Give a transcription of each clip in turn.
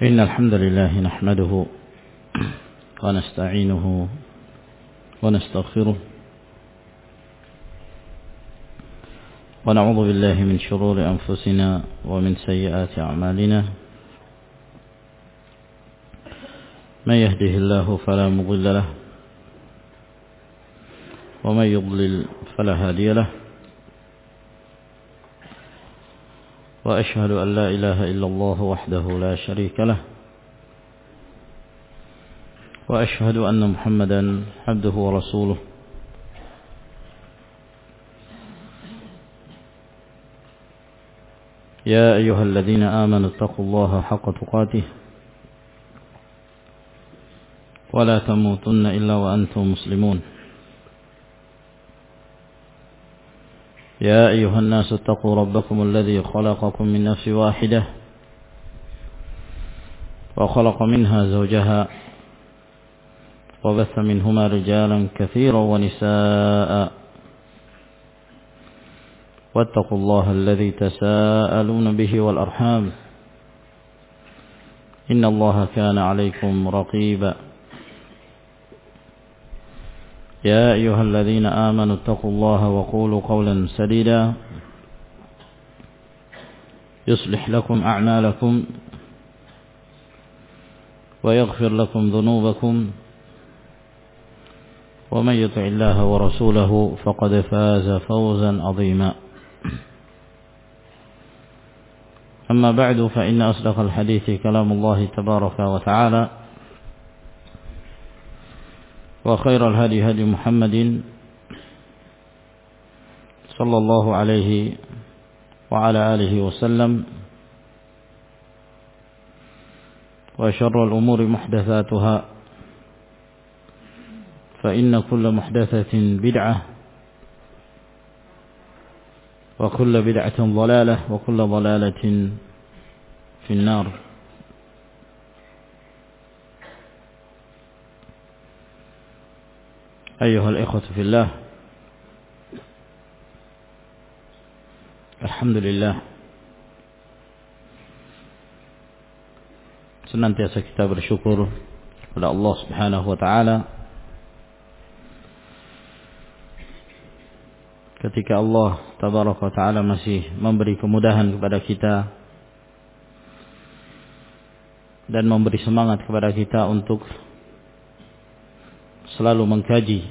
إن الحمد لله نحمده ونستعينه ونستغفره ونعوذ بالله من شرور أنفسنا ومن سيئات أعمالنا من يهده الله فلا مضل له ومن يضلل فلا هادي له وأشهد أن لا إله إلا الله وحده لا شريك له وأشهد أن محمدا عبده ورسوله يا أيها الذين آمنوا اتقوا الله حق تقاته ولا تموتن إلا وأنتم مسلمون يا أيها الناس اتقوا ربكم الذي خلقكم من نفس واحدة وخلق منها زوجها وبث منهما رجالا كثيرا ونساء واتقوا الله الذي تساءلون به والأرحام إن الله كان عليكم رقيبا يا أيها الذين آمنوا اتقوا الله وقولوا قولا سديدا يصلح لكم أعمالكم ويغفر لكم ذنوبكم ومن يطع الله ورسوله فقد فاز فوزا عظيما أما بعد فإن أصدق الحديث كلام الله تبارك وتعالى وخير الهدي هدي محمد صلى الله عليه وعلى آله وسلم وشر الأمور محدثاتها فإن كل محدثة بدعة وكل بدعة ضلالة وكل ضلالة في النار. أيها الإخوة في الله، alhamdulillah senantiasa kita bersyukur kepada Allah Subhanahu wa taala ketika Allah tabaraka wa taala masih memberi kemudahan kepada kita dan memberi semangat kepada kita untuk selalu mengkaji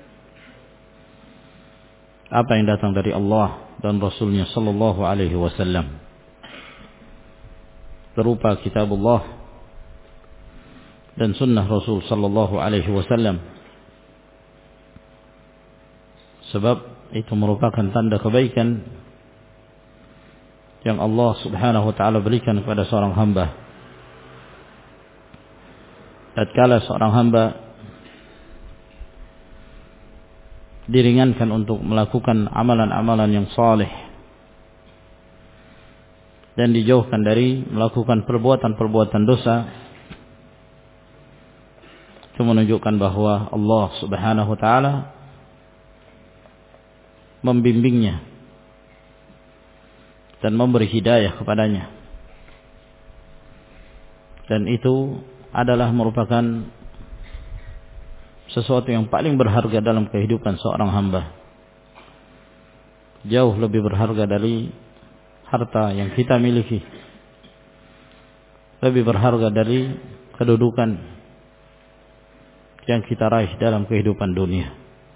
apa yang datang dari Allah dan Rasulnya sallallahu alaihi wasallam berupa kitabullah dan sunnah Rasul sallallahu alaihi wasallam, sebab itu merupakan tanda kebaikan yang Allah Subhanahu wa taala berikan kepada seorang hamba. Tatkala seorang hamba diringankan untuk melakukan amalan-amalan yang saleh dan dijauhkan dari melakukan perbuatan-perbuatan dosa, itu menunjukkan bahwa Allah Subhanahu wa taala membimbingnya dan memberi hidayah kepadanya, dan itu adalah merupakan sesuatu yang paling berharga dalam kehidupan seorang hamba, jauh lebih berharga dari harta yang kita miliki, lebih berharga dari kedudukan yang kita raih dalam kehidupan dunia.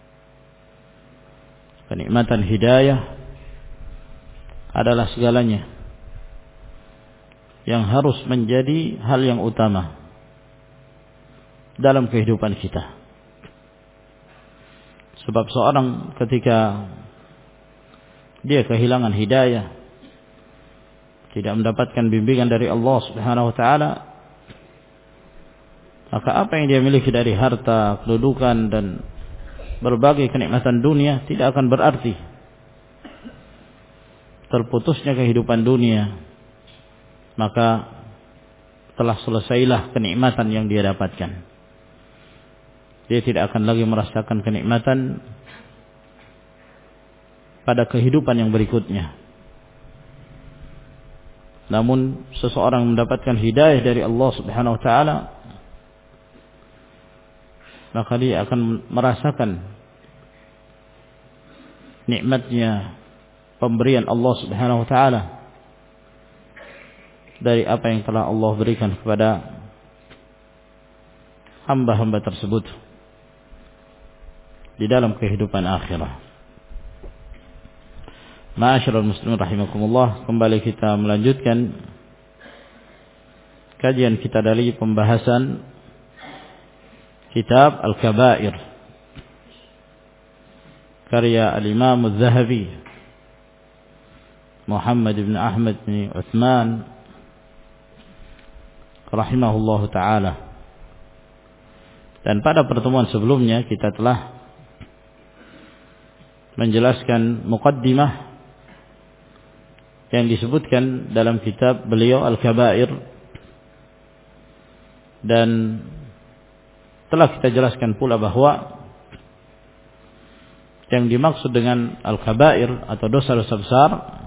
Kenikmatan hidayah adalah segalanya yang harus menjadi hal yang utama dalam kehidupan kita. Sebab seorang ketika dia kehilangan hidayah, tidak mendapatkan bimbingan dari Allah Subhanahu wa taala, maka apa yang dia miliki dari harta, kedudukan dan berbagai kenikmatan dunia tidak akan berarti. Terputusnya kehidupan dunia, maka telah selesailah kenikmatan yang dia dapatkan. Dia tidak akan lagi merasakan kenikmatan pada kehidupan yang berikutnya. Namun seseorang mendapatkan hidayah dari Allah Subhanahu wa taala, maka dia akan merasakan nikmatnya pemberian Allah Subhanahu wa taala dari apa yang telah Allah berikan kepada hamba-hamba tersebut di dalam kehidupan akhirah. Ma'asyiral muslimin rahimakumullah, kembali kita melanjutkan kajian kita dari pembahasan kitab Al-Kaba'ir karya Al-Imam Az-Zahabi Muhammad bin Ahmad bin Uthman rahimahullahu taala. Dan pada pertemuan sebelumnya kita telah menjelaskan muqaddimah yang disebutkan dalam kitab beliau Al-Kaba'ir, dan telah kita jelaskan pula bahwa yang dimaksud dengan Al-Kaba'ir atau dosa-dosa besar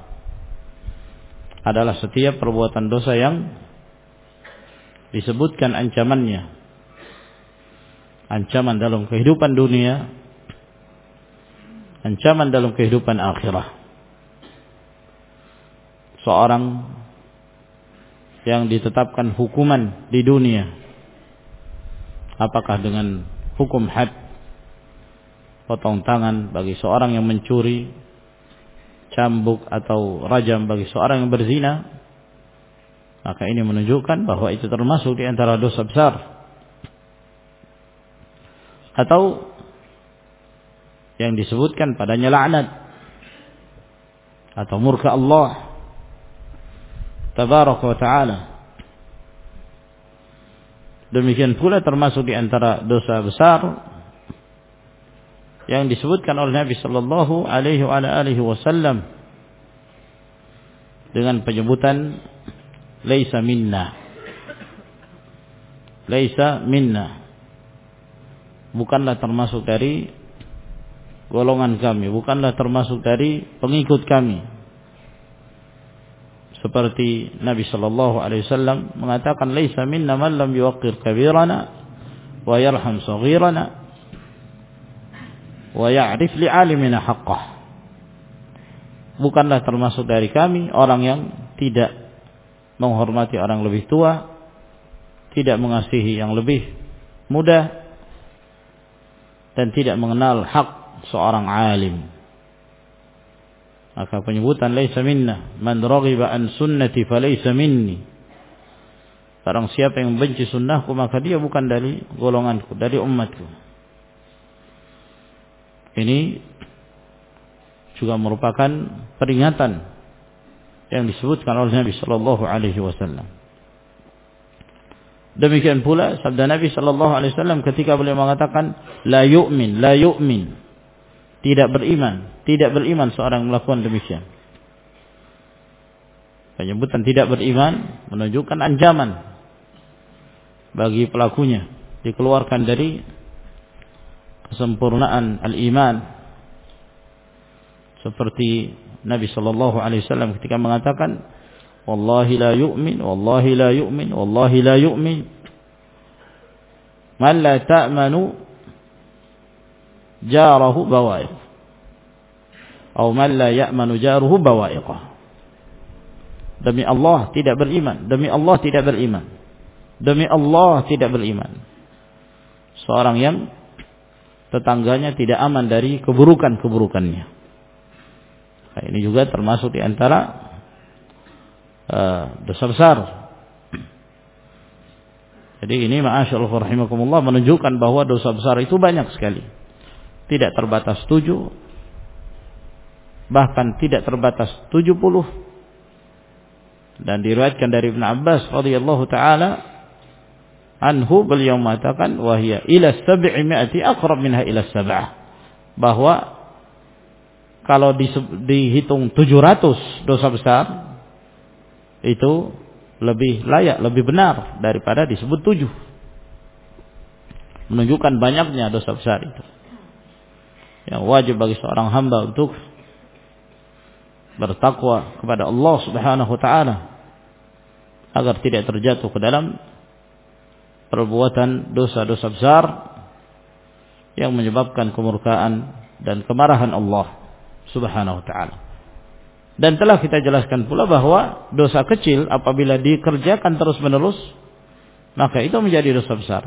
adalah setiap perbuatan dosa yang disebutkan ancamannya, ancaman dalam kehidupan dunia, ancaman dalam kehidupan akhirah. Seorang yang ditetapkan hukuman di dunia, apakah dengan hukum had, potong tangan bagi seorang yang mencuri, cambuk atau rajam bagi seorang yang berzina, maka ini menunjukkan bahwa itu termasuk di antara dosa besar. Atau yang disebutkan padanya laknat atau murka Allah tabaraka wa ta'ala. Demikian pula termasuk di antara dosa besar yang disebutkan oleh Nabi sallallahu alaihi wasallam dengan penyebutan laisa minna. Laisa minna, bukanlah termasuk dari golongan kami, bukanlah termasuk dari pengikut kami. Seperti Nabi sallallahu alaihi wasallam mengatakan laisa minna man lam yuwaqqir kabirana wa yarham saghirana wa ya'rif li'alimina haqqah. Bukanlah termasuk dari kami orang yang tidak menghormati orang lebih tua, tidak mengasihi yang lebih muda, dan tidak mengenal hak seorang alim. Maka penyebutan laisa minna, man raghiba an sunnati falaysa minni. Barang siapa yang membenci sunnahku maka dia bukan dari golonganku, dari umatku. Ini juga merupakan peringatan yang disebutkan oleh Nabi sallallahu alaihi wasallam. Demikian pula sabda Nabi sallallahu alaihi wasallam ketika beliau mengatakan la yu'min, la yu'min. Tidak beriman seorang melakukan demikian. Penyebutan tidak beriman menunjukkan ancaman bagi pelakunya, dikeluarkan dari kesempurnaan al-iman. Seperti Nabi sallallahu alaihi wasallam ketika mengatakan wallahi la yu'min, wallahi la yu'min, wallahi la yu'min man la ta'manu jarahu bawa'iq atau man la ya'manu jaruhu bawa'iqah. Demi Allah tidak beriman, demi Allah tidak beriman, demi Allah tidak beriman seorang yang tetangganya tidak aman dari keburukan-keburukannya. Nah, ini juga termasuk di antara dosa besar. Jadi ini ma'asyaallah rahimakumullah menunjukkan bahwa dosa besar itu banyak sekali. Tidak terbatas 7, bahkan tidak terbatas 70. Dan diriwayatkan dari Ibn Abbas radhiyallahu taala anhu, beliau mengatakan wahia ila 700 aqrab minha ila 7, bahwa kalau dihitung 700 dosa besar itu lebih layak, lebih benar daripada disebut 7. Menunjukkan banyaknya dosa besar itu. Yang wajib bagi seorang hamba untuk bertakwa kepada Allah Subhanahu wa taala agar tidak terjatuh ke dalam perbuatan dosa-dosa besar yang menyebabkan kemurkaan dan kemarahan Allah Subhanahu wa taala. Dan telah kita jelaskan pula bahwa dosa kecil apabila dikerjakan terus-menerus maka itu menjadi dosa besar.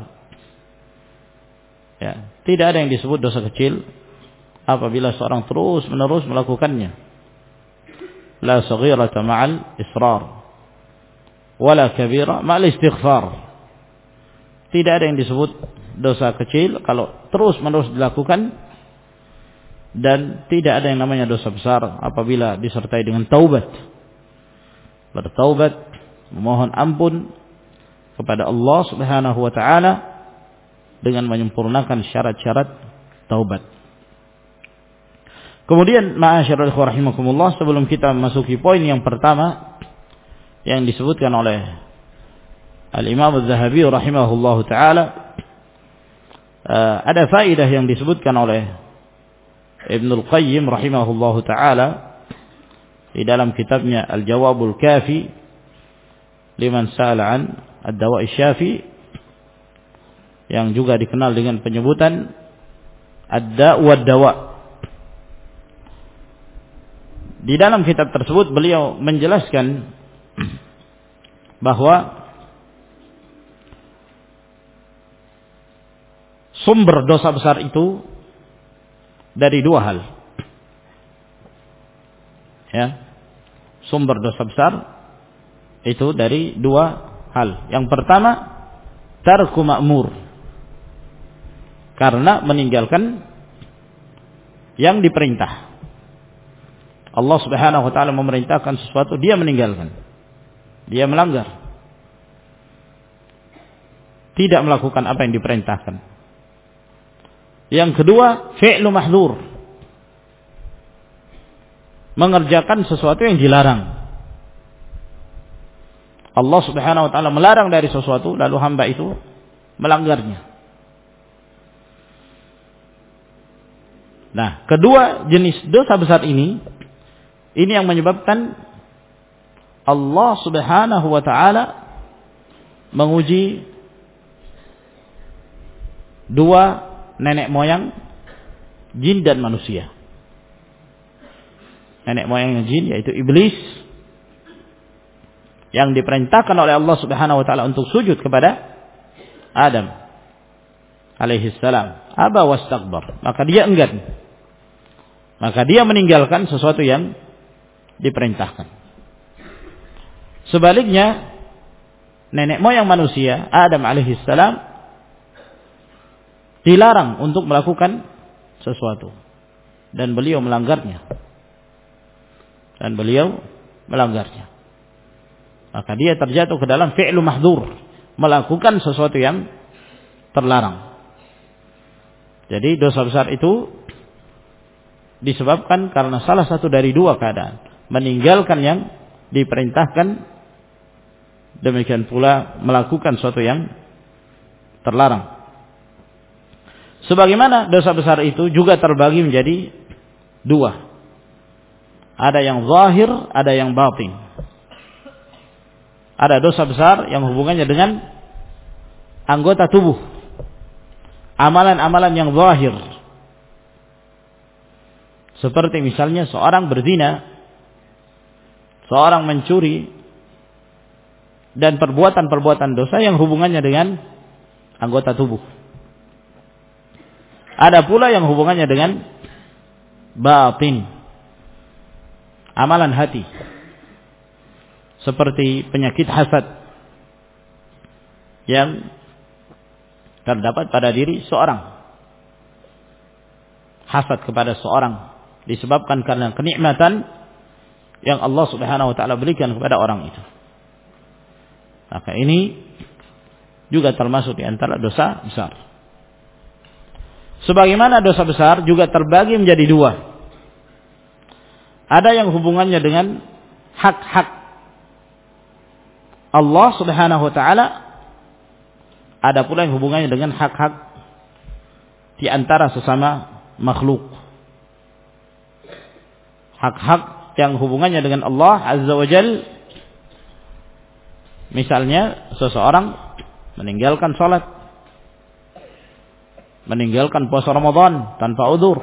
Ya, tidak ada yang disebut dosa kecil apabila seorang terus-menerus melakukannya. La saghirata ma'al israr wala kabira ma'al istighfar. Tidak ada yang disebut dosa kecil kalau terus-menerus dilakukan, dan tidak ada yang namanya dosa besar apabila disertai dengan taubat. Bertaubat, memohon ampun kepada Allah Subhanahu wa taala dengan menyempurnakan syarat-syarat taubat. Kemudian ma'asyiral ikhwah rahimakumullah, sebelum kita memasuki poin yang pertama yang disebutkan oleh Al-Imam Az-Zahabi rahimahullahu taala, ada faedah yang disebutkan oleh Ibnul Qayyim rahimahullahu taala di dalam kitabnya Al-Jawabul Kafi liman sa'ala an ad-dawa'i syafi, yang juga dikenal dengan penyebutan ad-da' wad-dawa. Di dalam kitab tersebut beliau menjelaskan bahwa sumber dosa besar itu dari dua hal. Ya. Sumber dosa besar itu dari dua hal. Yang pertama, tarku ma'mur. Karena meninggalkan yang diperintah. Allah Subhanahu wa taala memerintahkan sesuatu, dia meninggalkan. Dia melanggar. Tidak melakukan apa yang diperintahkan. Yang kedua, fi'lu mahdzur. Mengerjakan sesuatu yang dilarang. Allah Subhanahu wa taala melarang dari sesuatu, lalu hamba itu melanggarnya. Nah, kedua jenis dosa besar ini yang menyebabkan Allah Subhanahu wa taala menguji dua nenek moyang jin dan manusia. Nenek moyang jin yaitu iblis, yang diperintahkan oleh Allah Subhanahu wa taala untuk sujud kepada Adam alaihi salam. Aba wastakbar, maka dia enggan. Maka dia meninggalkan sesuatu yang diperintahkan. Sebaliknya, nenek moyang manusia Adam alaihi salam dilarang untuk melakukan sesuatu, dan beliau melanggarnya. Maka dia terjatuh ke dalam fi'lu mahdzur, melakukan sesuatu yang terlarang. Jadi dosa besar itu disebabkan karena salah satu dari dua keadaan: meninggalkan yang diperintahkan, demikian pula melakukan sesuatu yang terlarang. Sebagaimana dosa besar itu juga terbagi menjadi dua. Ada yang zahir, ada yang batin. Ada dosa besar yang hubungannya dengan anggota tubuh. Amalan-amalan yang zahir. Seperti misalnya seorang berzina, seorang mencuri, dan perbuatan-perbuatan dosa yang hubungannya dengan anggota tubuh. Ada pula yang hubungannya dengan batin, amalan hati, seperti penyakit hasad yang terdapat pada diri seorang. Hasad kepada seorang disebabkan karena kenikmatan yang Allah Subhanahu wa taala berikan kepada orang itu. Maka ini juga termasuk di antara dosa besar. Sebagaimana dosa besar juga terbagi menjadi dua. Ada yang hubungannya dengan hak-hak Allah Subhanahu wa taala, ada pula yang hubungannya dengan hak-hak di antara sesama makhluk. Hak-hak yang hubungannya dengan Allah Azza wa Jalla Misalnya seseorang meninggalkan salat, meninggalkan puasa Ramadan tanpa udzur,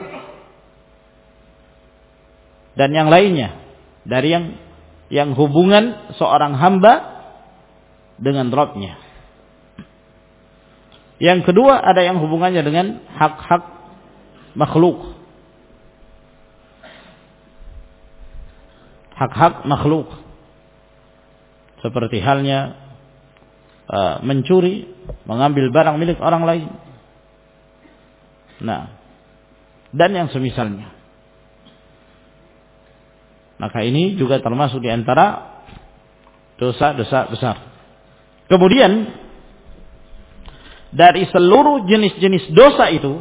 dan yang lainnya dari yang hubungan seorang hamba dengan Rabb-nya. Yang kedua, ada yang hubungannya dengan hak-hak makhluk. Hak-hak makhluk. Seperti halnya mencuri, mengambil barang milik orang lain. Nah, dan yang semisalnya. Maka ini juga termasuk di antara dosa-dosa besar. Kemudian dari seluruh jenis-jenis dosa itu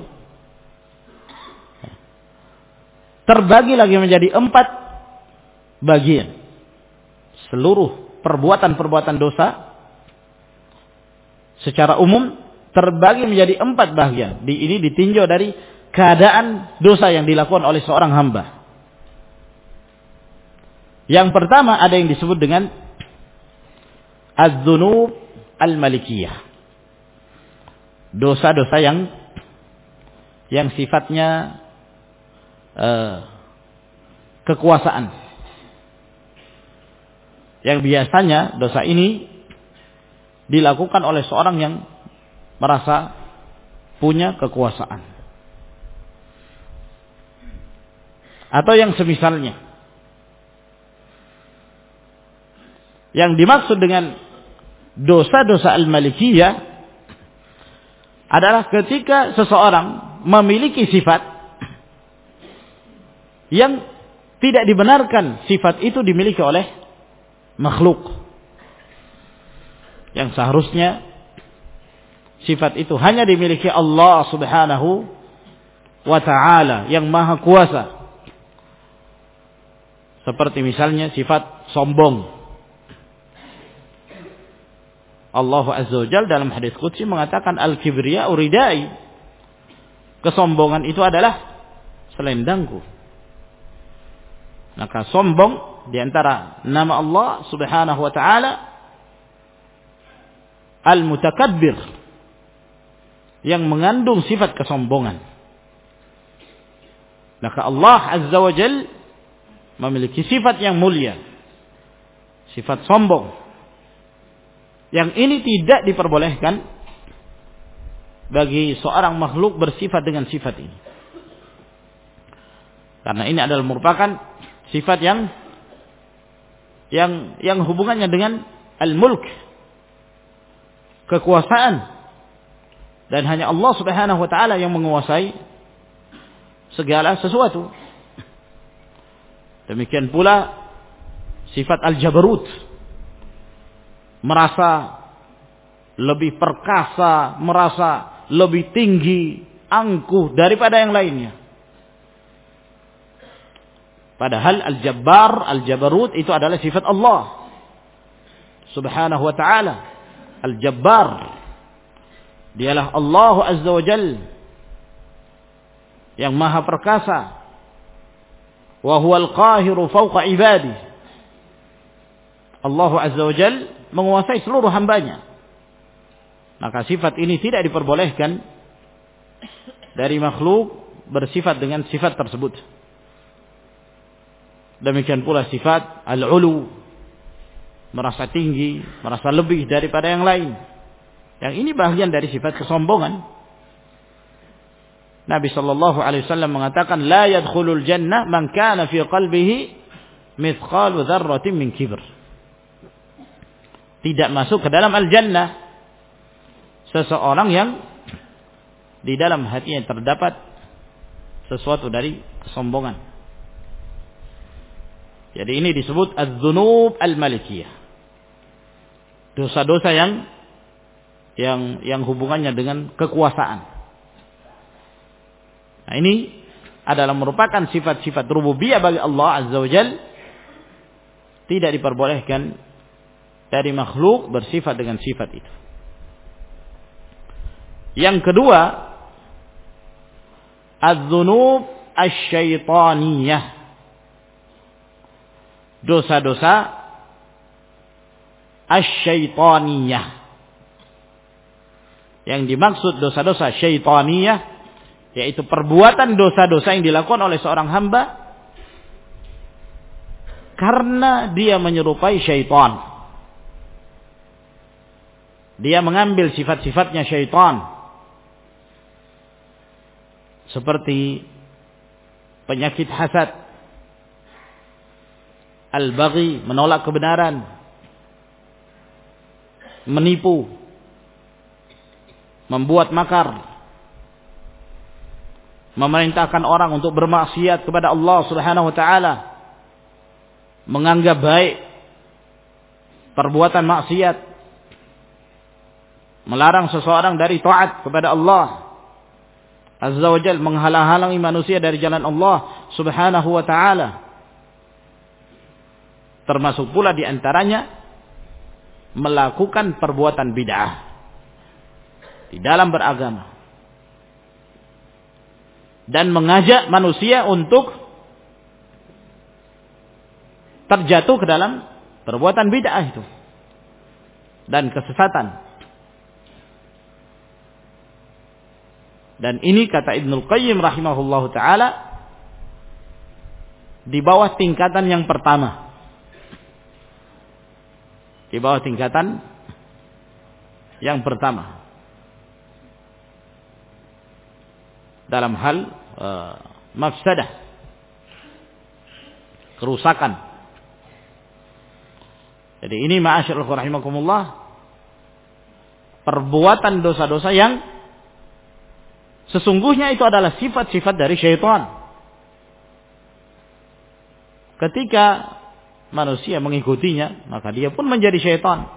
terbagi lagi menjadi 4 bagian. Seluruh perbuatan-perbuatan dosa secara umum terbagi menjadi 4 bagian. Ini ditinjau dari keadaan dosa yang dilakukan oleh seorang hamba. Yang pertama ada yang disebut dengan az-dzunub al-malikiyah. Dosa-dosa yang sifatnya kekuasaan. Yang biasanya dosa ini dilakukan oleh seorang yang merasa punya kekuasaan. Atau yang semisalnya. Yang dimaksud dengan dosa-dosa al-malikiyah adalah ketika seseorang memiliki sifat yang tidak dibenarkan sifat itu dimiliki oleh makhluk. Yang seharusnya sifat itu hanya dimiliki Allah Subhanahu wa ta'ala yang maha kuasa. Seperti misalnya sifat sombong. Allah Azza wa Jalla dalam hadis qudsi mengatakan al-kibriya uridai. Kesombongan itu adalah selendangku. Maka sombong di antara nama Allah Subhanahu wa taala al-mutakabbir, yang mengandung sifat kesombongan. Maka Allah Azza wa Jalla memiliki sifat yang mulia, sifat sombong. Yang ini tidak diperbolehkan bagi seorang makhluk bersifat dengan sifat ini. Karena ini adalah merupakan sifat yang hubungannya dengan al-mulk, kekuasaan. Dan hanya Allah Subhanahu wa taala yang menguasai segala sesuatu. Demikian pula sifat al-jabarut, merasa lebih perkasa, merasa lebih tinggi, angkuh daripada yang lainnya. Padahal al-jabbar, al-jabarut itu adalah sifat Allah Subhanahu wa ta'ala. Al-jabbar, dialah Allah Azza wa Jalla yang maha perkasa. Wa huwal qahiru fawqa ibadihi. Allah Azza wa Jalla menguasai seluruh hambanya. Maka sifat ini tidak diperbolehkan dari makhluk bersifat dengan sifat tersebut. Demikian pula sifat al-ulu, merasa tinggi, merasa lebih daripada yang lain. Yang ini bagian dari sifat kesombongan. Nabi sallallahu alaihi wasallam mengatakan la yadkhulul jannah man kana fi qalbihi mithqalu dzarratin min kibr. Tidak masuk ke dalam al-jannah seseorang yang di dalam hatinya terdapat sesuatu dari kesombongan. Jadi ini disebut az-dzunub al-malikiyah. Dosa-dosa yang hubungannya dengan kekuasaan. Nah, ini adalah merupakan sifat-sifat rububiyah bagi Allah Azza wa Jalla. Tidak diperbolehkan dari makhluk bersifat dengan sifat itu. Yang kedua, az-dzunub asy-syaitaniyah. Dosa-dosa asy-syaitaniyah. Yang dimaksud dosa-dosa syaitaniyah yaitu perbuatan dosa-dosa yang dilakukan oleh seorang hamba karena dia menyerupai syaitan. Dia mengambil sifat-sifatnya syaitan. Seperti penyakit hasad, al-baghi, menolak kebenaran, menipu, membuat makar, memerintahkan orang untuk bermaksiat kepada Allah Subhanahu wa taala, menganggap baik perbuatan maksiat, melarang seseorang dari taat kepada Allah Azza wa Jalla, menghalang-halangi manusia dari jalan Allah Subhanahu wa taala. Termasuk pula di antaranya melakukan perbuatan bid'ah di dalam beragama dan mengajak manusia untuk terjatuh ke dalam perbuatan bid'ah itu dan kesesatan. Dan ini kata Ibnul Qayyim rahimahullahu ta'ala di bawah tingkatan yang pertama. Di bawah tingkatan yang pertama. Dalam hal mafsadah. Kerusakan. Jadi ini ma'asyiral rahimakumullah, perbuatan dosa-dosa yang sesungguhnya itu adalah sifat-sifat dari syaitan. Ketika manusia mengikutinya, maka dia pun menjadi syaitan.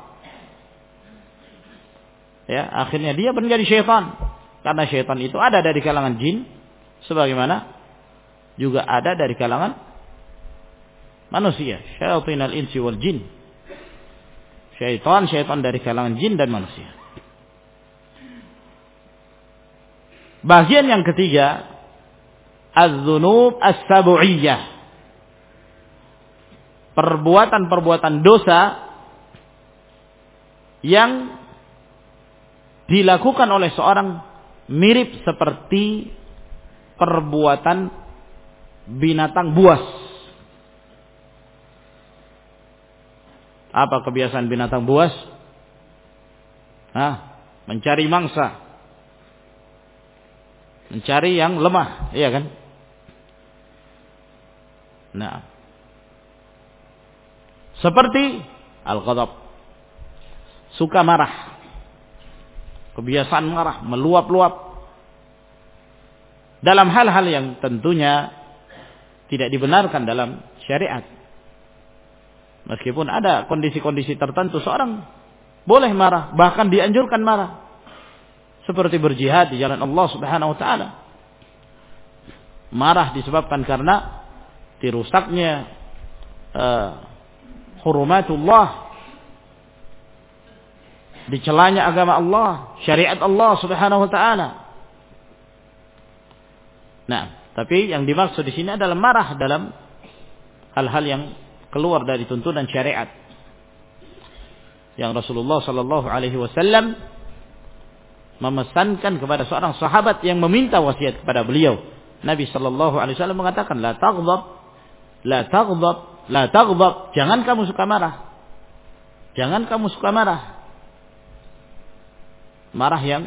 Ya, akhirnya dia menjadi syaitan. Karena syaitan itu ada dari kalangan jin, sebagaimana juga ada dari kalangan manusia. Syayatinal insi wal jin. Syaitan dari kalangan jin dan manusia. Bagian yang ketiga, az-dzunub as-sab'iyah. Perbuatan-perbuatan dosa yang dilakukan oleh seorang mirip seperti perbuatan binatang buas. Apa kebiasaan binatang buas? Mencari mangsa. Mencari yang lemah, iya kan? Nah, seperti al-ghadab, suka marah, kebiasaan marah, meluap-luap dalam hal-hal yang tentunya tidak dibenarkan dalam syariat. Meskipun ada kondisi-kondisi tertentu seorang boleh marah, bahkan dianjurkan marah. Seperti berjihad di jalan Allah Subhanahu wa taala. Marah disebabkan karena dirusaknya hurumatullah, dicelanya agama Allah, syariat Allah Subhanahu wa taala. Nah, tapi yang dimaksud di sini adalah marah dalam hal-hal yang keluar dari tuntunan syariat. Yang Rasulullah sallallahu alaihi wasallam memesankan kepada seorang sahabat yang meminta wasiat kepada beliau. Nabi sallallahu alaihi wasallam mengatakan, la taghdab, la taghdab, la taghdab. Jangan kamu suka marah. Jangan kamu suka marah. Marah yang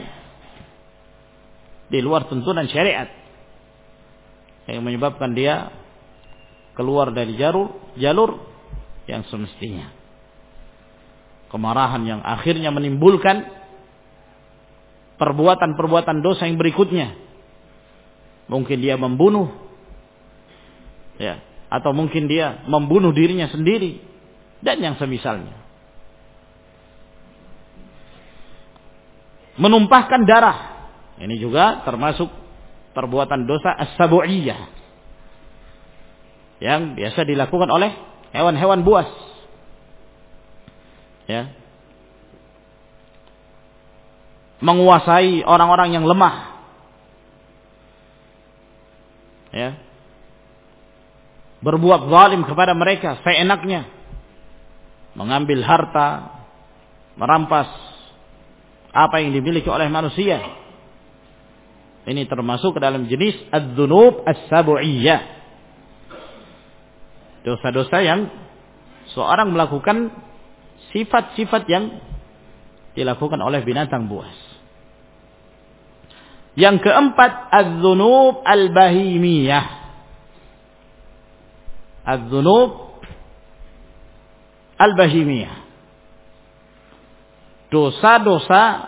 di luar tuntunan syariat, yang menyebabkan dia keluar dari jalur yang semestinya. Kemarahan yang akhirnya menimbulkan perbuatan-perbuatan dosa yang berikutnya. Mungkin dia membunuh, ya, atau mungkin dia membunuh dirinya sendiri dan yang semisalnya. Menumpahkan darah, ini juga termasuk perbuatan dosa as-sab'iyah yang biasa dilakukan oleh hewan-hewan buas. Ya. Menguasai orang-orang yang lemah. Ya. Berbuat zalim kepada mereka seenaknya. Mengambil harta, merampas apa yang dimiliki oleh manusia. Ini termasuk ke dalam jenis adz-dzunub as-sab'iyah. Dosa-dosa yang seorang melakukan sifat-sifat yang dilakukan oleh binatang buas. Yang keempat, adz-dzunub al-bahimiyah. Adz-dzunub al-bahimiyah. Dosa-dosa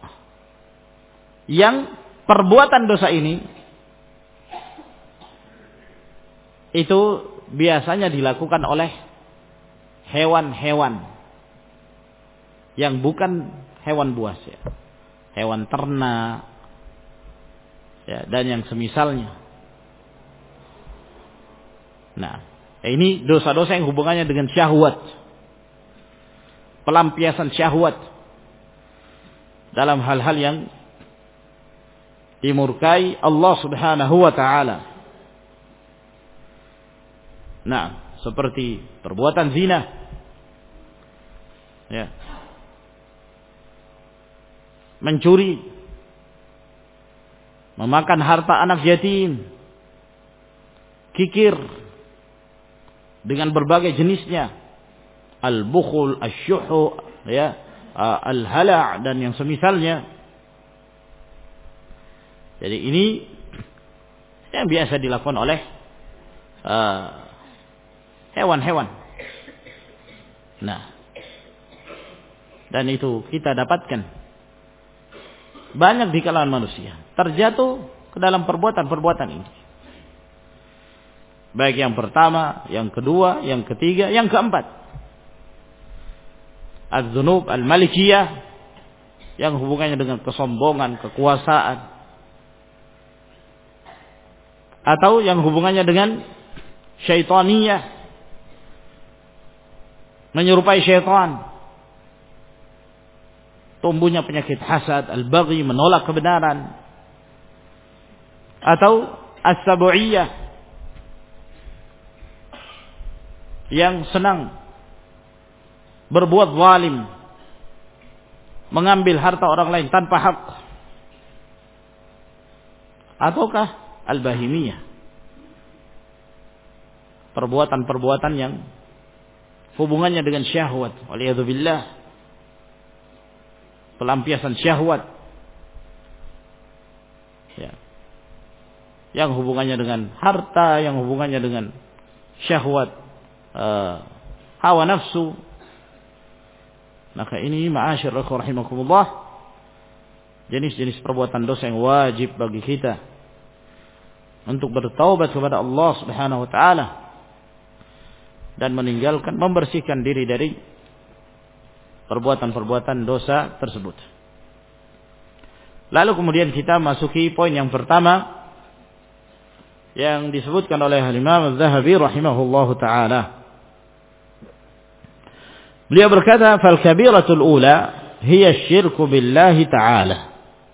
yang perbuatan dosa ini itu biasanya dilakukan oleh hewan-hewan yang bukan hewan buas, ya. Hewan ternak, ya, dan yang semisalnya. Nah, ini dosa-dosa yang hubungannya dengan syahwat, pelampiasan syahwat dalam hal-hal yang dimurkai Allah Subhanahu wa taala. Nah, seperti perbuatan zina, ya, mencuri, memakan harta anak yatim, kikir dengan berbagai jenisnya, al-bukhul, asy-syuhu, ya, al-hala' dan yang semisalnya. Jadi ini yang biasa dilakukan oleh hewan-hewan. Nah, dan itu kita dapatkan banyak di kalangan manusia terjatuh ke dalam perbuatan-perbuatan ini. Baik yang pertama, yang kedua, yang ketiga, yang keempat. Az-dzunub al-malikiyah, yang hubungannya dengan kesombongan, kekuasaan. Atau yang hubungannya dengan syaitaniyah, menyerupai syaitan. Tumbuhnya penyakit hasad, al-baghi, menolak kebenaran. Atau as-sab'iyah, yang senang berbuat zalim, mengambil harta orang lain tanpa hak. Ataukah al-bahimiyah, perbuatan-perbuatan yang hubungannya dengan syahwat, waliyadzubillah, pelampiasan syahwat, ya, yang hubungannya dengan harta, yang hubungannya dengan syahwat, hawa nafsu. Maka ini ma'asyiral rahimakumullah, jenis-jenis perbuatan dosa yang wajib bagi kita untuk bertaubat kepada Allah Subhanahu wa taala dan meninggalkan, membersihkan diri dari perbuatan-perbuatan dosa tersebut. Lalu kemudian kita masuki poin yang pertama yang disebutkan oleh Imam Az-Zahabi rahimahullahu taala. Beliau berkata, "Fal kabiratul ula hiya syirku billahi ta'ala."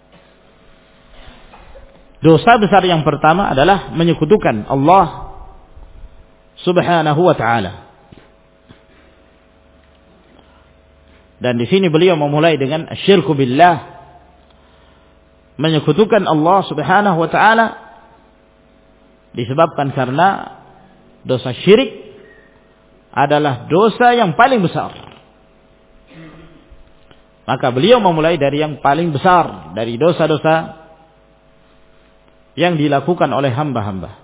Dosa besar yang pertama adalah menyekutukan Allah Subhanahu wa taala. Dan di sini beliau memulai dengan syirku billah, menyekutukan Allah Subhanahu wa taala, disebabkan karena dosa syirik adalah dosa yang paling besar. Maka beliau memulai dari yang paling besar dari dosa-dosa yang dilakukan oleh hamba-hamba.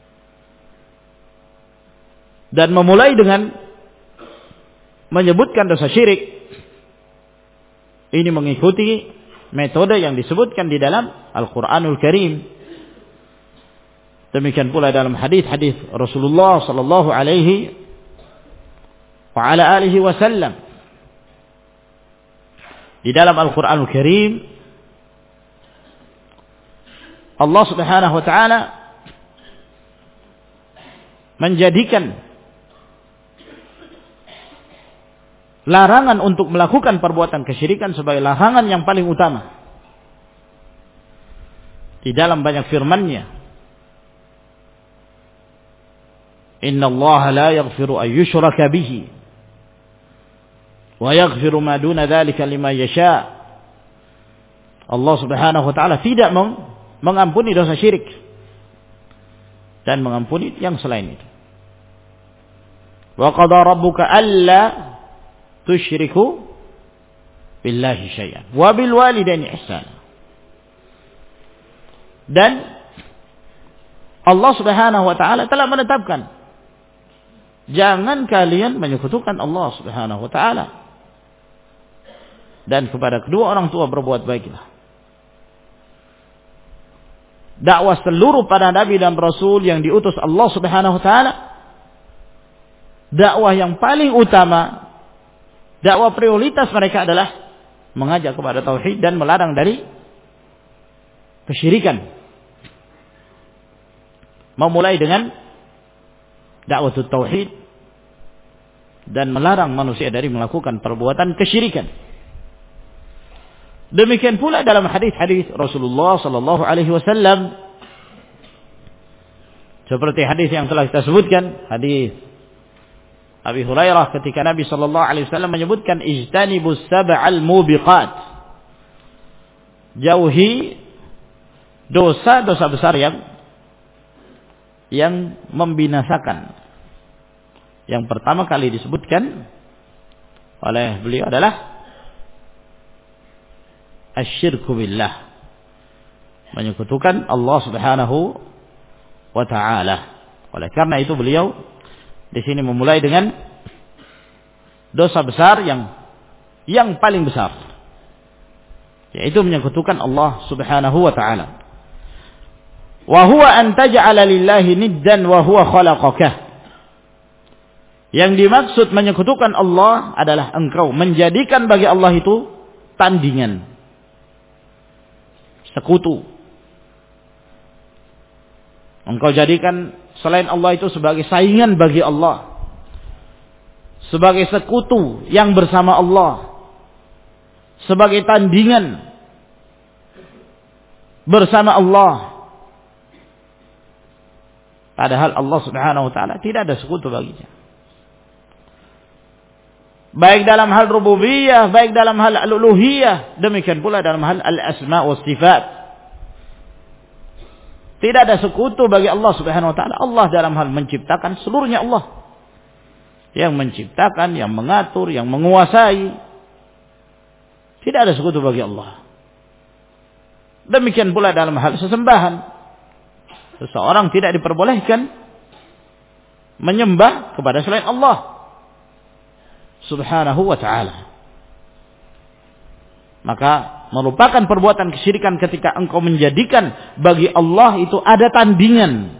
Dan memulai dengan menyebutkan dosa syirik. Ini mengikuti metode yang disebutkan di dalam Al-Quranul Karim. Demikian pula dalam hadis-hadis Rasulullah sallallahu alaihi wa ala alihi wasallam. Di dalam Al-Quranul Karim, Allah Subhanahu wa taala menjadikan larangan untuk melakukan perbuatan kesyirikan sebagai larangan yang paling utama. Di dalam banyak firman-Nya, "Inna Allah la yaghfiru an yushraka bihi Wa yaghfiru ma duna dzalika liman yasha. Allah Subhanahu wa taala tidak mengampuni dosa syirik dan mengampuni yang selain itu. Wa qada rabbuka alla tusyriku billahi syai'an wa bil walidaini ihsana. Dan Allah Subhanahu wa taala telah menetapkan jangan kalian menyekutukan Allah Subhanahu wa taala, dan kepada kedua orang tua berbuat baiklah. Dakwah seluruh para nabi dan rasul yang diutus Allah Subhanahu wa taala, dakwah yang paling utama, dakwah prioritas mereka adalah mengajak kepada tauhid dan melarang dari kesyirikan. Memulai dengan dakwah tauhid dan melarang manusia dari melakukan perbuatan kesyirikan. Demikian pula dalam hadis-hadis Rasulullah sallallahu alaihi wasallam, seperti hadis yang telah kita sebutkan, hadis Abi Hurairah ketika Nabi sallallahu alaihi wasallam menyebutkan ijtanibus sab'al mubiqat. Jauhi dosa-dosa besar yang membinasakan. Yang pertama kali disebutkan oleh beliau adalah asyirku billah, menyekutukan Allah Subhanahu wa taala. Oleh karena itu beliau di sini memulai dengan dosa besar yang paling besar, yaitu menyekutukan Allah Subhanahu wa taala. Wa huwa an taj'ala lillahi niddan wa huwa khalaqaka. Yang dimaksud menyekutukan Allah adalah engkau menjadikan bagi Allah itu tandingan, sekutu. Engkau jadikan selain Allah itu sebagai saingan bagi Allah, sebagai sekutu yang bersama Allah, sebagai tandingan bersama Allah. Padahal Allah Subhanahu wa taala tidak ada sekutu baginya. Baik dalam hal rububiyah, baik dalam hal al-uluhiyah, demikian pula dalam hal al-asma' wa sifat. Tidak ada sekutu bagi Allah Subhanahu wa taala. Allah dalam hal menciptakan seluruhnya Allah. Yang menciptakan, yang mengatur, yang menguasai. Tidak ada sekutu bagi Allah. Demikian pula dalam hal sesembahan. Seseorang tidak diperbolehkan menyembah kepada selain Allah Subhanahu wa ta'ala. Maka merupakan perbuatan kesyirikan ketika engkau menjadikan bagi Allah itu ada tandingan.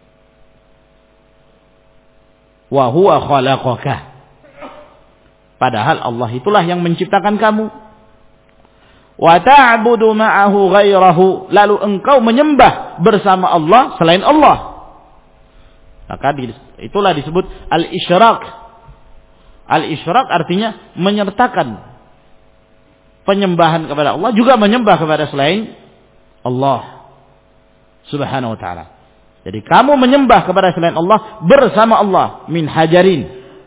Wa huwa khalaqaka. Padahal Allah itulah yang menciptakan kamu. Wa ta'budu ma'ahu ghairahu. Lalu engkau menyembah bersama Allah selain Allah. Maka itulah disebut al-isyrak. Al-isyrak artinya menyertakan penyembahan kepada Allah, juga menyembah kepada selain Allah Subhanahu wa ta'ala. Jadi kamu menyembah kepada selain Allah bersama Allah. Min hajarin.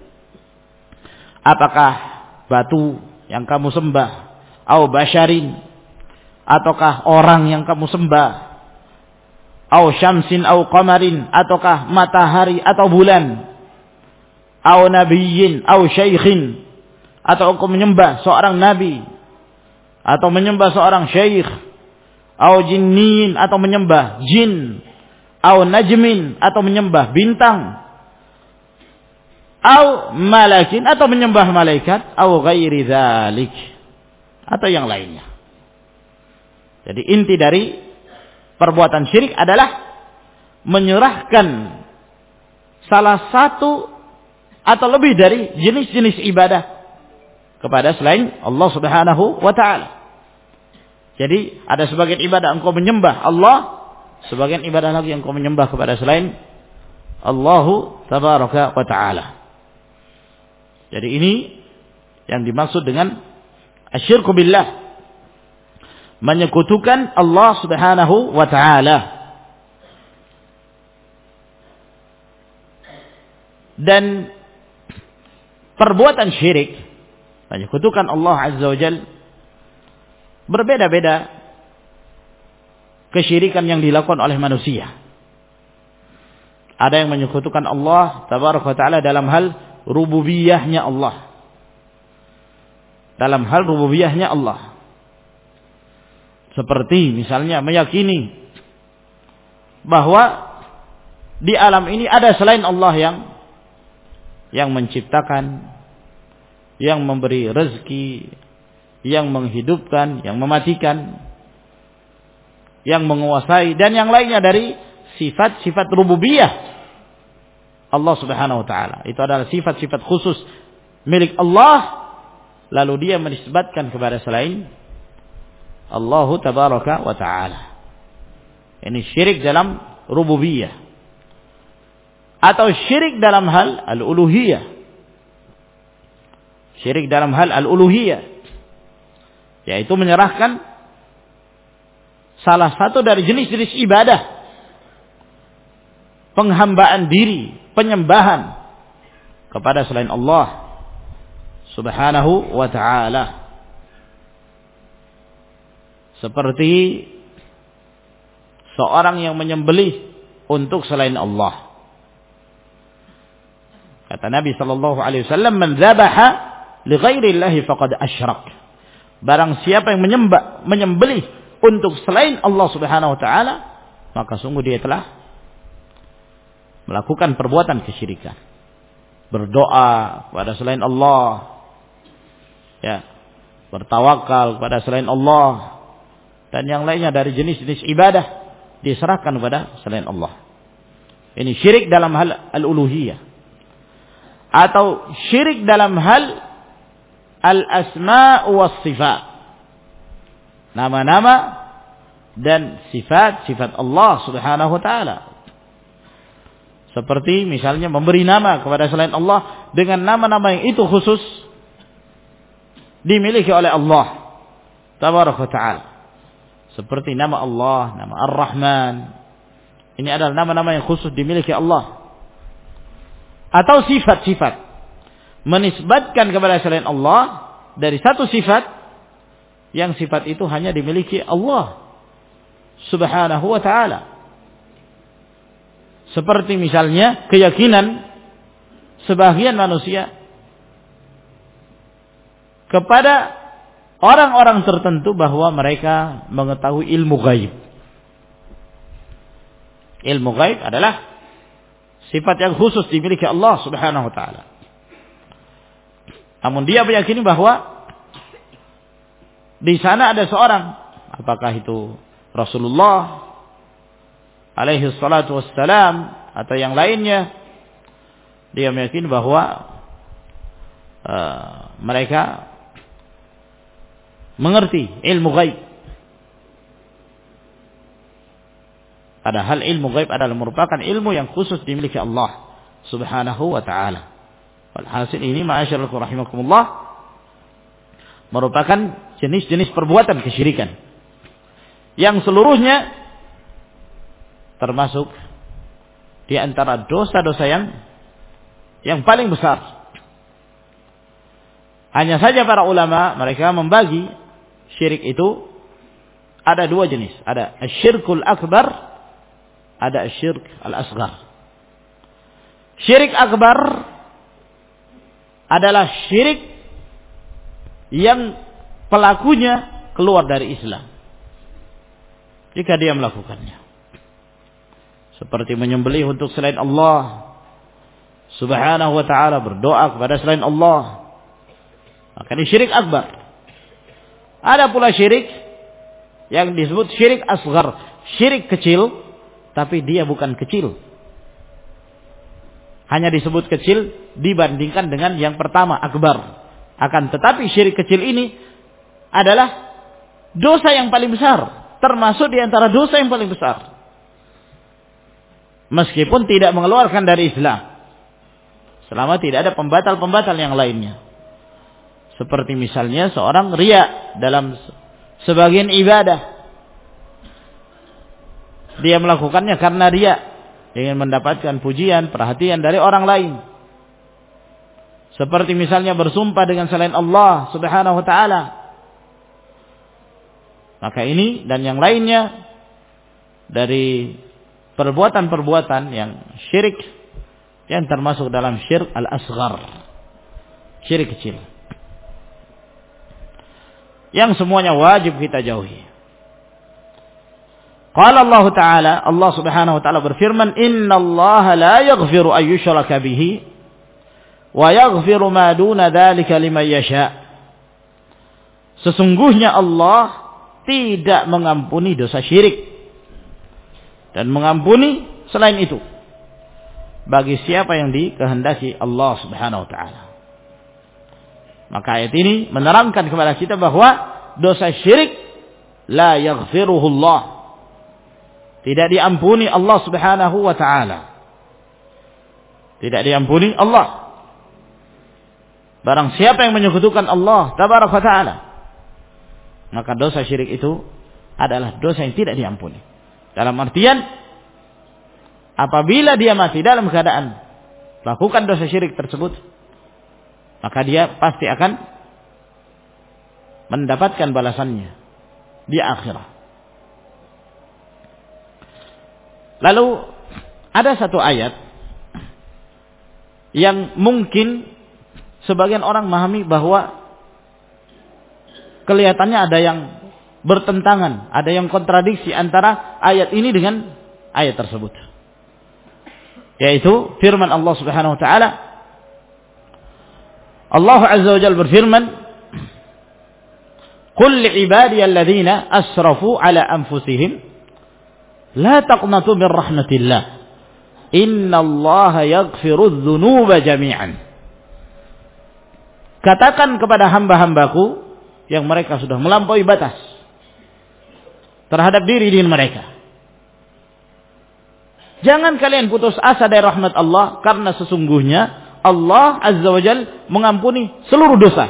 Apakah batu yang kamu sembah, au basyarin, ataukah orang yang kamu sembah, au syamsin au qamarin, ataukah matahari atau bulan, au nabiyyin au syaikhin, atau engkau menyembah seorang nabi atau menyembah seorang syekh, au jinnin atau menyembah jin, au najmin atau menyembah bintang, au malakin atau menyembah malaikat, au ghairi dzalik atau yang lainnya. Jadi inti dari perbuatan syirik adalah menyerahkan salah satu atau lebih dari jenis-jenis ibadah kepada selain Allah Subhanahu wa ta'ala. Jadi ada sebagian ibadah engkau menyembah Allah, sebagian ibadah lagi engkau menyembah kepada selain Allah Tabaraka wa ta'ala. Jadi ini yang dimaksud dengan asyirku billah, menyekutukan Allah Subhanahu wa ta'ala. Dan perbuatan syirik menyekutukan Allah Azza wa Jalla. Berbeda-beda kesyirikan yang dilakukan oleh manusia. Ada yang menyekutukan Allah Tabaraka wa Ta'ala dalam hal rububiyahnya Allah. Dalam hal rububiyahnya Allah. Seperti misalnya meyakini bahwa di alam ini ada selain Allah yang menciptakan, yang memberi rezeki, yang menghidupkan, yang mematikan, yang menguasai, dan yang lainnya dari sifat-sifat rububiyah Allah Subhanahu wa Ta'ala. Itu adalah sifat-sifat khusus milik Allah, lalu dia menisbatkan kepada selain Allah Tabaraka wa Ta'ala. Ini syirik dalam rububiyah. Atau syirik dalam hal al-uluhiyah. Syirik dalam hal al-uluhiyah, yaitu menyerahkan salah satu dari jenis-jenis ibadah, penghambaan diri, penyembahan kepada selain Allah Subhanahu wa Ta'ala. Seperti seorang yang menyembelih untuk selain Allah. Kata Nabi sallallahu alaihi wasallam, "Man dzabaha li ghairillahi faqad asyrak." Barang siapa yang menyembelih untuk selain Allah Subhanahu wa Ta'ala, maka sungguh dia telah melakukan perbuatan kesyirikan. Berdoa kepada selain Allah, ya, bertawakal kepada selain Allah, dan yang lainnya dari jenis-jenis ibadah diserahkan kepada selain Allah. Ini syirik dalam hal al-uluhiyah. Atau syirik dalam hal al-asma' was sifat. Nama-nama dan sifat-sifat Allah Subhanahu wa Ta'ala. Seperti misalnya memberi nama kepada selain Allah dengan nama-nama yang itu khusus dimiliki oleh Allah Tabaraka wa Ta'ala. Seperti nama Allah, nama Ar-Rahman. Ini adalah nama-nama yang khusus dimiliki Allah. Atau sifat-sifat, menisbatkan kepada selain Allah dari satu sifat yang sifat itu hanya dimiliki Allah Subhanahu wa Ta'ala. Seperti misalnya keyakinan sebagian manusia kepada orang-orang tertentu bahwa mereka mengetahui ilmu gaib. Ilmu gaib adalah sifat yang khusus dimiliki Allah Subhanahu wa Ta'ala. Namun dia meyakini bahwa di sana ada seorang, apakah itu Rasulullah alaihi salatu wassalam atau yang lainnya, dia meyakini bahwa mereka mengerti ilmu gaib. Padahal ilmu gaib adalah merupakan ilmu yang khusus dimiliki Allah Subhanahu wa Ta'ala. Walhasil ini ma'asyiral rahimakumullah merupakan jenis-jenis perbuatan kesyirikan yang seluruhnya termasuk di antara dosa-dosa yang paling besar. Hanya saja para ulama mereka membagi syirik itu ada dua jenis. Ada asyirkul akbar, ada asyirk al-asghar. Syirik akbar adalah syirik yang pelakunya keluar dari Islam jika dia melakukannya. Seperti menyembelih untuk selain Allah Subhanahu wa Ta'ala, berdoa kepada selain Allah, maka ini syirik akbar. Ada pula syirik yang disebut syirik asghar, syirik kecil, tapi dia bukan kecil. Hanya disebut kecil dibandingkan dengan yang pertama, akbar. Akan tetapi syirik kecil ini adalah dosa yang paling besar, termasuk di antara dosa yang paling besar. Meskipun tidak mengeluarkan dari Islam, selama tidak ada pembatal-pembatal yang lainnya. Seperti misalnya seorang riya dalam sebagian ibadah. Dia melakukannya karena riya, ingin mendapatkan pujian, perhatian dari orang lain. seperti misalnya bersumpah dengan selain Allah Subhanahu wa taala. Maka ini dan yang lainnya dari perbuatan-perbuatan yang syirik yang termasuk dalam syirik al-asghar, syirik kecil, yang semuanya wajib kita jauhi. Qala Allah Ta'ala, Allah Subhanahu wa taala berfirman, "Innallaha la yaghfiru an yushraka bihi wa yaghfiru ma duna dzalika liman yasha." Sesungguhnya Allah tidak mengampuni dosa syirik dan mengampuni selain itu bagi siapa yang dikehendaki Allah Subhanahu wa taala. Maka ayat ini menerangkan kepada kita bahwa dosa syirik la yaghfiruhu Allah, tidak diampuni Allah Subhanahu wa taala. Tidak diampuni Allah. Barang siapa yang menyekutukan Allah tabaraka wa taala, maka dosa syirik itu adalah dosa yang tidak diampuni. Dalam artian, apabila dia mati dalam keadaan melakukan dosa syirik tersebut, maka dia pasti akan mendapatkan balasannya di akhirat. Lalu ada satu ayat yang mungkin sebagian orang memahami bahwa kelihatannya ada yang bertentangan, ada yang kontradiksi antara ayat ini dengan ayat tersebut. Yaitu firman Allah Subhanahu wa taala. Allah Azza wa Jalla berfirman, "Qul li'ibadiyalladzina asrafu 'ala anfusihim la taqnatu min rahmatillah. Innallaha yaghfirudz dzunuba jami'an." Katakan kepada hamba-hambaku yang mereka sudah melampaui batas terhadap diri mereka, jangan kalian putus asa dari rahmat Allah, karena sesungguhnya Allah Azza wa Jalla mengampuni seluruh dosa.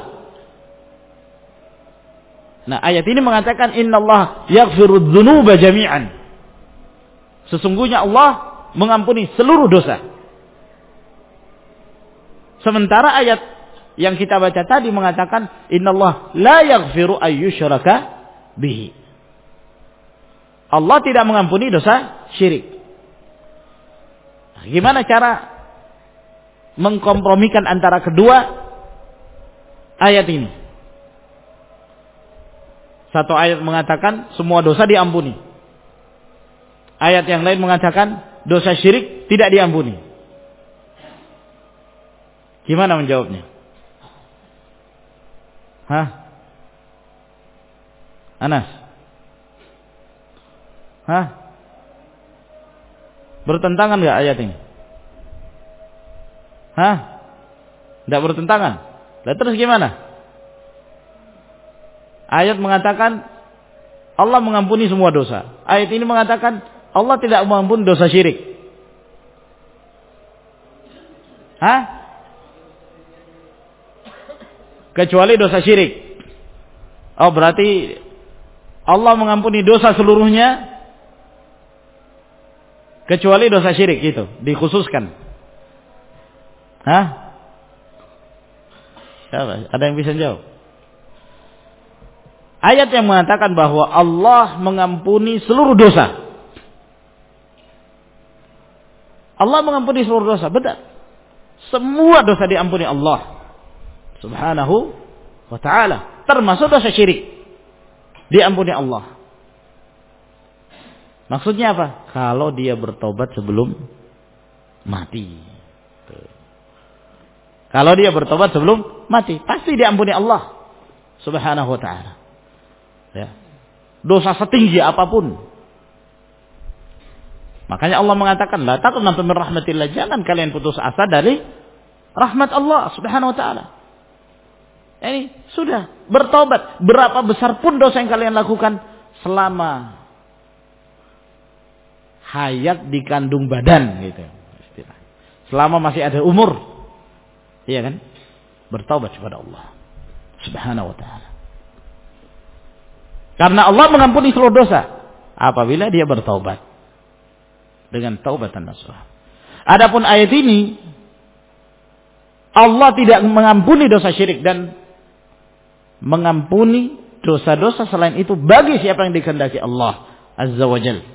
Nah, ayat ini mengatakan innallaha yaghfirudz dzunuba jami'an. Sesungguhnya Allah mengampuni seluruh dosa. Sementara ayat yang kita baca tadi mengatakan innallaha la yaghfiru ayyushraka bihi. Allah tidak mengampuni dosa syirik. Gimana cara mengkompromikan antara kedua ayat ini? Satu ayat mengatakan semua dosa diampuni. Ayat yang lain mengatakan dosa syirik tidak diampuni. Gimana menjawabnya? Hah? Anas? Hah? Bertentangan enggak ayat ini? Hah? Enggak bertentangan. Lah terus gimana? Ayat mengatakan Allah mengampuni semua dosa. Ayat ini mengatakan Allah tidak mengampuni dosa syirik. Hah? Kecuali dosa syirik. Oh, berarti Allah mengampuni dosa seluruhnya kecuali dosa syirik, itu dikhususkan. Hah? Ada yang bisa jawab? Ayat yang mengatakan bahwa Allah mengampuni seluruh dosa. Allah mengampuni seluruh dosa, benar. Semua dosa diampuni Allah Subhanahu wa ta'ala, termasuk dosa syirik diampuni Allah. Maksudnya apa? Kalau dia bertobat sebelum mati. Kalau dia bertobat sebelum mati, pasti diampuni Allah Subhanahu wa ta'ala. Ya. Dosa setinggi apapun. Makanya Allah mengatakan, la taqnatu min rahmatillah, jangan kalian putus asa dari rahmat Allah Subhanahu wa ta'ala. Ini sudah bertobat, berapa besar pun dosa yang kalian lakukan, selama hayat di kandung badan, gitu. Selama masih ada umur, iya kan? Bertobat kepada Allah Subhanahu wa ta'ala. Karena Allah mengampuni seluruh dosa apabila dia bertobat dengan taubatan nasuha. Adapun ayat ini Allah tidak mengampuni dosa syirik dan mengampuni dosa-dosa selain itu bagi siapa yang dikehendaki Allah Azza wa Jalla.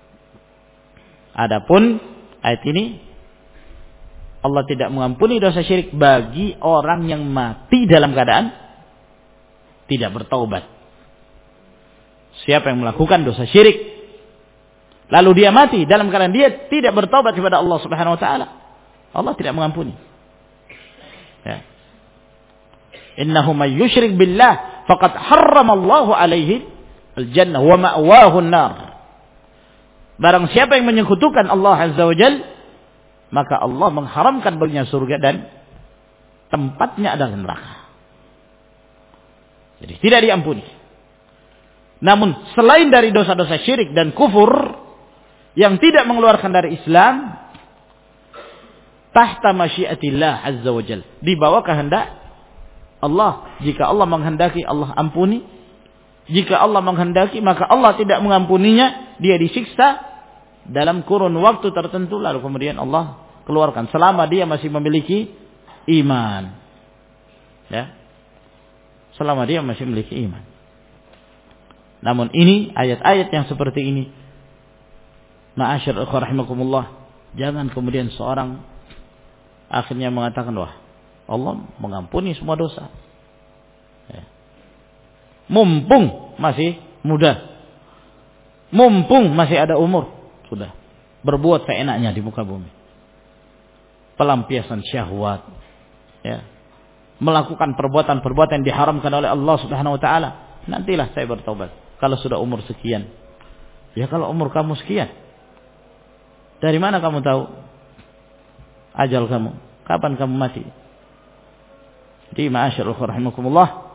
Adapun ayat ini, Allah tidak mengampuni dosa syirik bagi orang yang mati dalam keadaan tidak bertaubat. Siapa yang melakukan dosa syirik lalu dia mati dalam keadaan dia tidak bertaubat kepada Allah Subhanahu wa taala, Allah tidak mengampuni. Ya. Innahu may yusyrik billah faqad harramallahu alaihi al-jannah wa ma'wahu an-nar. Barang siapa yang menyekutukan Allah Azza wa Jalla, maka Allah mengharamkan baginya surga dan tempatnya adalah neraka. Jadi tidak diampuni. Namun selain dari dosa-dosa syirik dan kufur yang tidak mengeluarkan dari Islam, tahta masyiatillah Azza wa Jalla, di bawah kehendak Allah. Jika Allah menghendaki, Allah ampuni. Jika Allah menghendaki, maka Allah tidak mengampuninya, dia disiksa dalam kurun waktu tertentu, lalu kemudian Allah keluarkan selama dia masih memiliki iman. Ya. Selama dia masih memiliki iman. Namun ini ayat-ayat yang seperti ini, ma'asyar rahimakumullah, jangan kemudian seorang akhirnya mengatakan, wah, Allah mengampuni semua dosa. Ya. Mumpung masih muda, mumpung masih ada umur, sudah berbuat seenaknya di muka bumi, pelampiasan syahwat, ya, melakukan perbuatan-perbuatan yang diharamkan oleh Allah Subhanahu wa taala. Nantilah saya bertobat kalau sudah umur sekian. Ya, kalau umur kamu sekian, dari mana kamu tahu ajal kamu, kapan kamu mati? Jadi ma'asyarul rahimakumullah,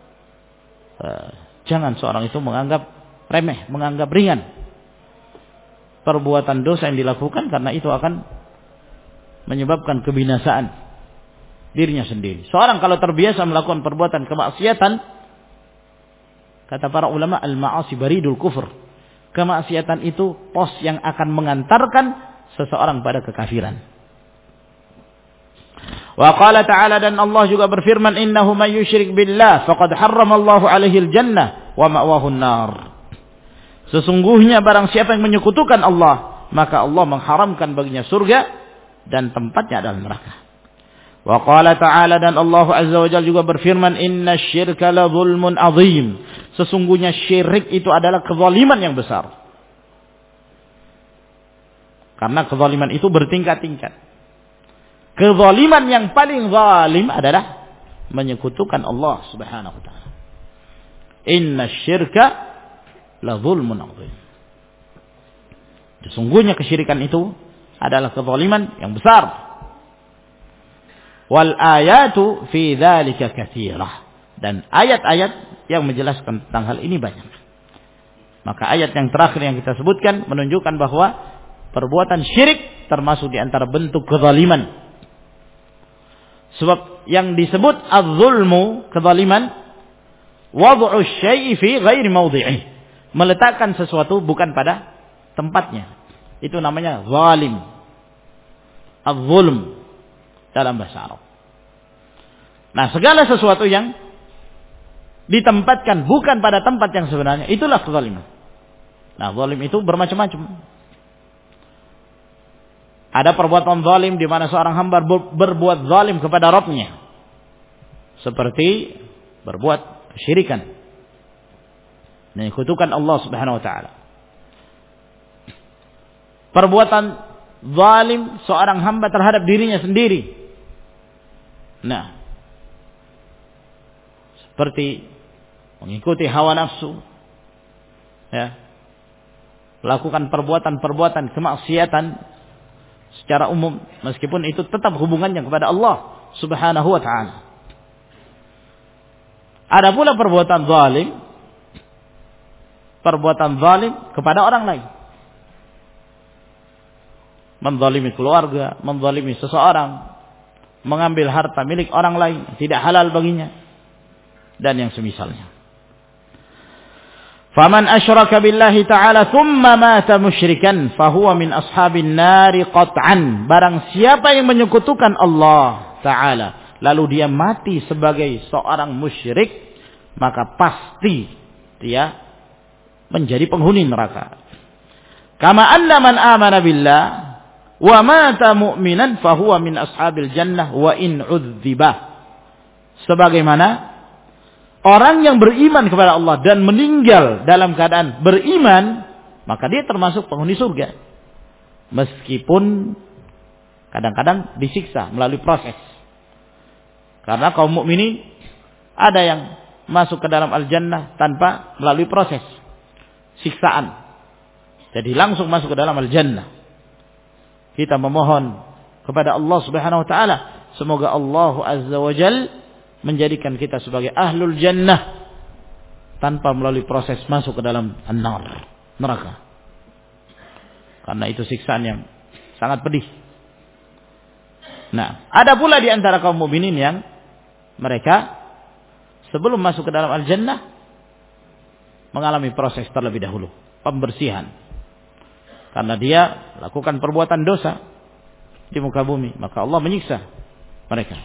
jangan seorang itu menganggap remeh, menganggap ringan perbuatan dosa yang dilakukan, karena itu akan menyebabkan kebinasaan dirinya sendiri. Seorang kalau terbiasa melakukan perbuatan kemaksiatan, kata para ulama, al-ma'asi baridul kufur, kemaksiatan itu pos yang akan mengantarkan seseorang pada kekafiran. Wa qala ta'ala, dan Allah juga berfirman, innahu may yusyrik billah faqad harramallahu alaihi al-jannah wa ma'wahu an-nar. Sesungguhnya barang siapa yang menyekutukan Allah, maka Allah mengharamkan baginya surga dan tempatnya adalah neraka. Wa qala ta'ala, dan Allah Azza wa Jalla juga berfirman, innasyirka la zulmun azim. Sesungguhnya syirik itu adalah kezaliman yang besar. Karena kezaliman itu bertingkat-tingkat. Kezaliman yang paling zalim adalah menyekutukan Allah Subhanahu wa taala. Innasyirka la zulmun azim. Sesungguhnya kesyirikan itu adalah kezaliman yang besar. Wal ayatu fi dzalika katsirah. Dan ayat-ayat yang menjelaskan tentang hal ini banyak. Maka ayat yang terakhir yang kita sebutkan menunjukkan bahwa perbuatan syirik termasuk di antara bentuk kezaliman. Sebab yang disebut az-zulmu, kezaliman, wad'u syai'i fi ghairi mawdhi'i, meletakkan sesuatu bukan pada tempatnya. Itu namanya zalim. Az-zulm dalam bahasa Arab. Nah, segala sesuatu yang ditempatkan bukan pada tempat yang sebenarnya, itulah kezaliman. Nah, zalim itu bermacam-macam. Ada perbuatan zalim di mana seorang hamba berbuat zalim kepada Rabb-Nya, seperti berbuat kesyirikan, menyekutukan Allah Subhanahu wa taala. Perbuatan zalim seorang hamba terhadap dirinya sendiri. Nah, seperti mengikuti hawa nafsu, ya, melakukan perbuatan-perbuatan kemaksiatan secara umum, meskipun itu tetap hubungannya kepada Allah Subhanahu wa taala. Ada pula perbuatan zalim kepada orang lain. Menzalimi keluarga, menzalimi seseorang, mengambil harta milik orang lain, tidak halal baginya, dan yang semisalnya. Faman asyraka billahi ta'ala thumma mata musyrikan fahuwa min ashabin nari qat'an. Barang siapa yang menyekutukan Allah Ta'ala lalu dia mati sebagai seorang musyrik, maka pasti dia menjadi penghuni neraka. Kama anna man amana billah wa mata mu'minan fahuwa min ashabil jannah wa in udzibah. Sebagaimana orang yang beriman kepada Allah dan meninggal dalam keadaan beriman, maka dia termasuk penghuni surga. Meskipun kadang-kadang disiksa melalui proses. Karena kaum mukminin ada yang masuk ke dalam al-jannah tanpa melalui proses siksaan. Jadi langsung masuk ke dalam al-jannah. Kita memohon kepada Allah Subhanahu wa taala, semoga Allah Azza wa Jalla menjadikan kita sebagai ahlul jannah tanpa melalui proses masuk ke dalam an-nar, neraka. Karena itu siksaan yang sangat pedih. Nah, ada pula di antara kaum mukminin yang mereka sebelum masuk ke dalam al-jannah mengalami proses terlebih dahulu, pembersihan. Karena dia lakukan perbuatan dosa di muka bumi, maka Allah menyiksa mereka.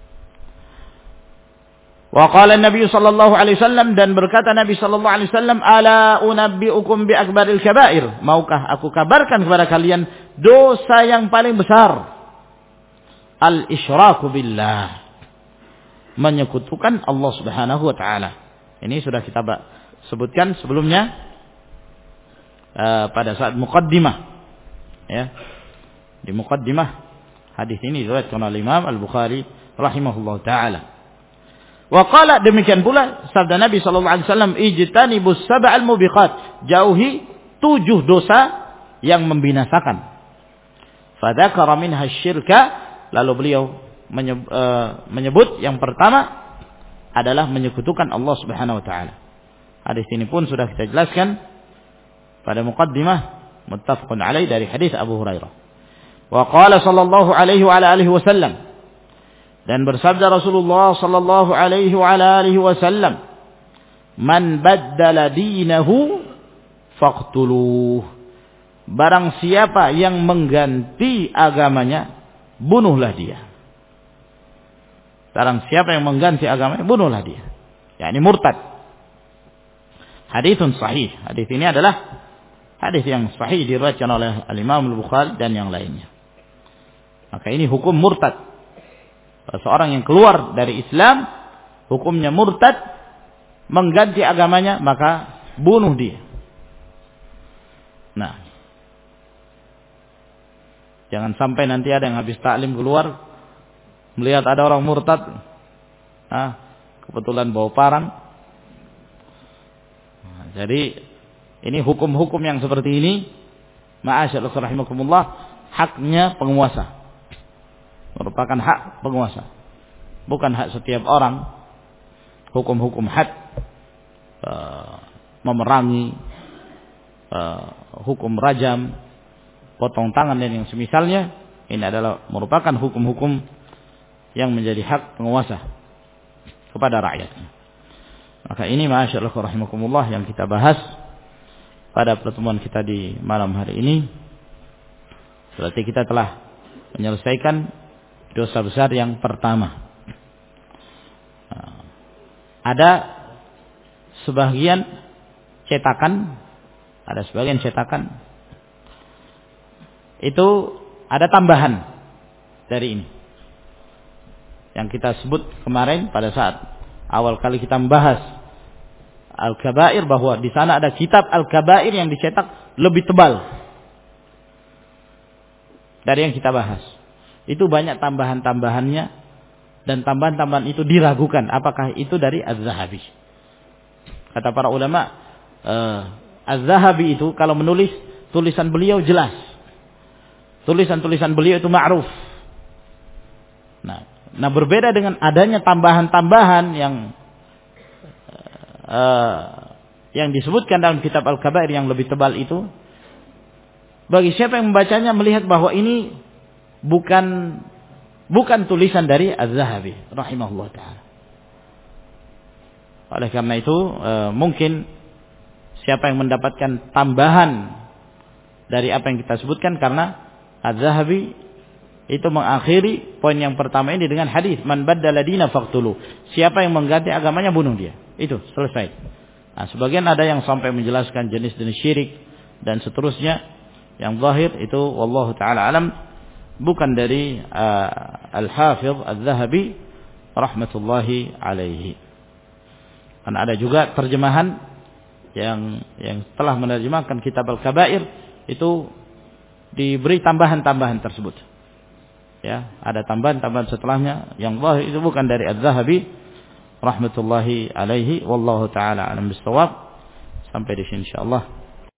Wa qala Nabi sallallahu alaihi wasallam, dan berkata Nabi sallallahu alaihi wasallam, ala unabbiukum bi akbaril kabair, maukah aku kabarkan kepada kalian dosa yang paling besar? Al isyraku billah, menyekutukan Allah Subhanahu wa taala. Ini sudah kita sebutkan sebelumnya pada saat muqaddimah, ya. Di muqaddimah hadis ini diriwayatkan oleh Imam Al-Bukhari rahimahullahu taala. Wa qala, demikian pula sabda Nabi sallallahu alaihi wasallam, ijtanibus sab'al mubiqat, jauhi 7 dosa yang membinasakan. Fadzakara minha syirka, lalu beliau menyebut yang pertama adalah menyekutukan Allah Subhanahu wa taala. Hadis ini pun sudah kita jelaskan pada muqaddimah muttafaqun alaih dari hadis Abu Hurairah. Wa qala sallallahu alaihi wa ala alihi wasallam, dan bersabda Rasulullah sallallahu alaihi wa ala alihi wasallam, man baddala dinahu faqtuluh, barang siapa yang mengganti agamanya, bunuhlah dia. Barang siapa yang mengganti agamanya, bunuhlah dia. yakni murtad. Haditsun sahih. Hadis ini adalah hadis yang sahih diriwayatkan oleh Al-Imam Al-Bukhari dan yang lainnya. Maka ini hukum murtad. Seorang yang keluar dari Islam, hukumnya murtad, mengganti agamanya, maka bunuh dia. Nah, jangan sampai nanti ada yang habis taklim keluar, melihat ada orang murtad, kebetulan bawa parang. Nah, jadi ini hukum-hukum yang seperti ini, ma'asyarul rahimakumullah, haknya penguasa. Merupakan hak penguasa, bukan hak setiap orang. Hukum-hukum had, memerangi, hukum rajam, potong tangan dan yang semisalnya, ini adalah merupakan hukum-hukum yang menjadi hak penguasa kepada rakyatnya. Maka ini ma'asyarul rahimakumullah yang kita bahas pada pertemuan kita di malam hari ini. Berarti kita telah menyelesaikan dosa besar yang pertama. Ada sebagian cetakan, itu ada tambahan dari ini. Yang kita sebut kemarin pada saat awal kali kita membahas Al-Kabair, bahwa di sana ada kitab Al-Kabair yang dicetak lebih tebal dari yang kita bahas. Itu banyak tambahan-tambahannya, dan tambahan-tambahan itu diragukan apakah itu dari Az-Zahabi. Kata para ulama, Az-Zahabi itu kalau menulis, tulisan beliau jelas. Tulisan-tulisan beliau itu ma'ruf. Nah, berbeda dengan adanya tambahan-tambahan yang disebutkan dalam kitab Al-Kabair yang lebih tebal itu. Bagi siapa yang membacanya melihat bahwa ini bukan tulisan dari Az-Zahabi rahimahullah ta'ala. Oleh karena itu mungkin siapa yang mendapatkan tambahan dari apa yang kita sebutkan, karena Az-Zahabi itu mengakhiri poin yang pertama ini dengan hadis man baddala dina faqtulu. Siapa yang mengganti agamanya bunuh dia. Itu selesai. Nah, sebagian ada yang sampai menjelaskan jenis-jenis syirik dan seterusnya. Yang zahir itu wallahu taala alam bukan dari Al-Hafidz Adz-Dzahabi rahmatullahi alaihi. Karena ada juga terjemahan yang telah menerjemahkan kitab Al-Kabair itu diberi tambahan-tambahan tersebut. Ya, ada tambahan-tambahan setelahnya yang zahir itu bukan dari Adz-Dzahabi rahmatullahi alaihi wallahu taala alam bissawab. Sampai di sini insyaallah.